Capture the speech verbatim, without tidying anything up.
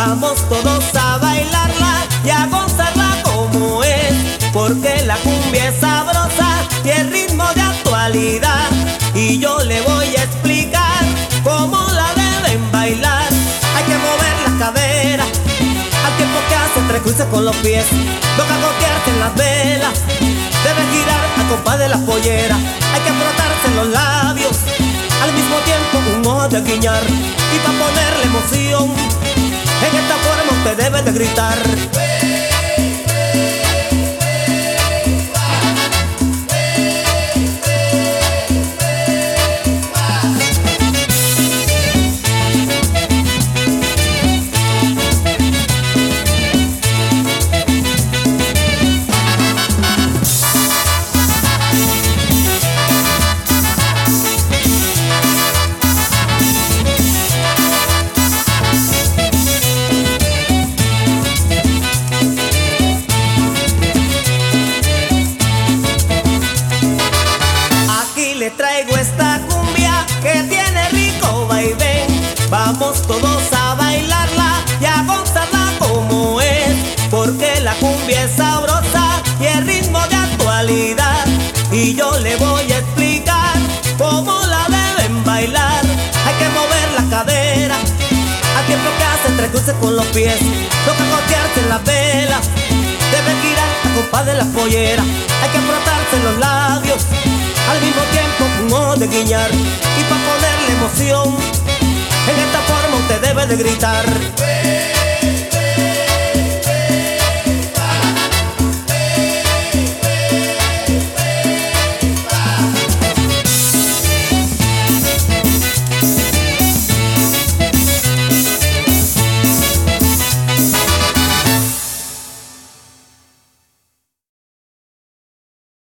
Vamos todos a bailarla y a gozarla como es, porque la cumbia es sabrosa y el ritmo de actualidad. Y yo le voy a explicar cómo la deben bailar. Hay que mover las caderas al tiempo que hace tres cruces con los pies, toca golpearse en las velas, debe girar a compás de las polleras. Hay que frotarse los labios, al mismo tiempo un ojo de guiñar. Y para ponerle emoción, en esta forma usted debe de gritar: le traigo esta cumbia que tiene rico vaivén. Vamos todos a bailarla y a gozarla como es, porque la cumbia es sabrosa y el ritmo de actualidad. Y yo le voy a explicar cómo la deben bailar. Hay que mover la cadera al tiempo que hacen tres cruces con los pies, toca golpearse en las velas, deben girar a compás de las polleras. Hay que frotarse los labios, al mismo tiempo un ojo de guiñar. Y para ponerle emoción, en esta forma usted debe de gritar: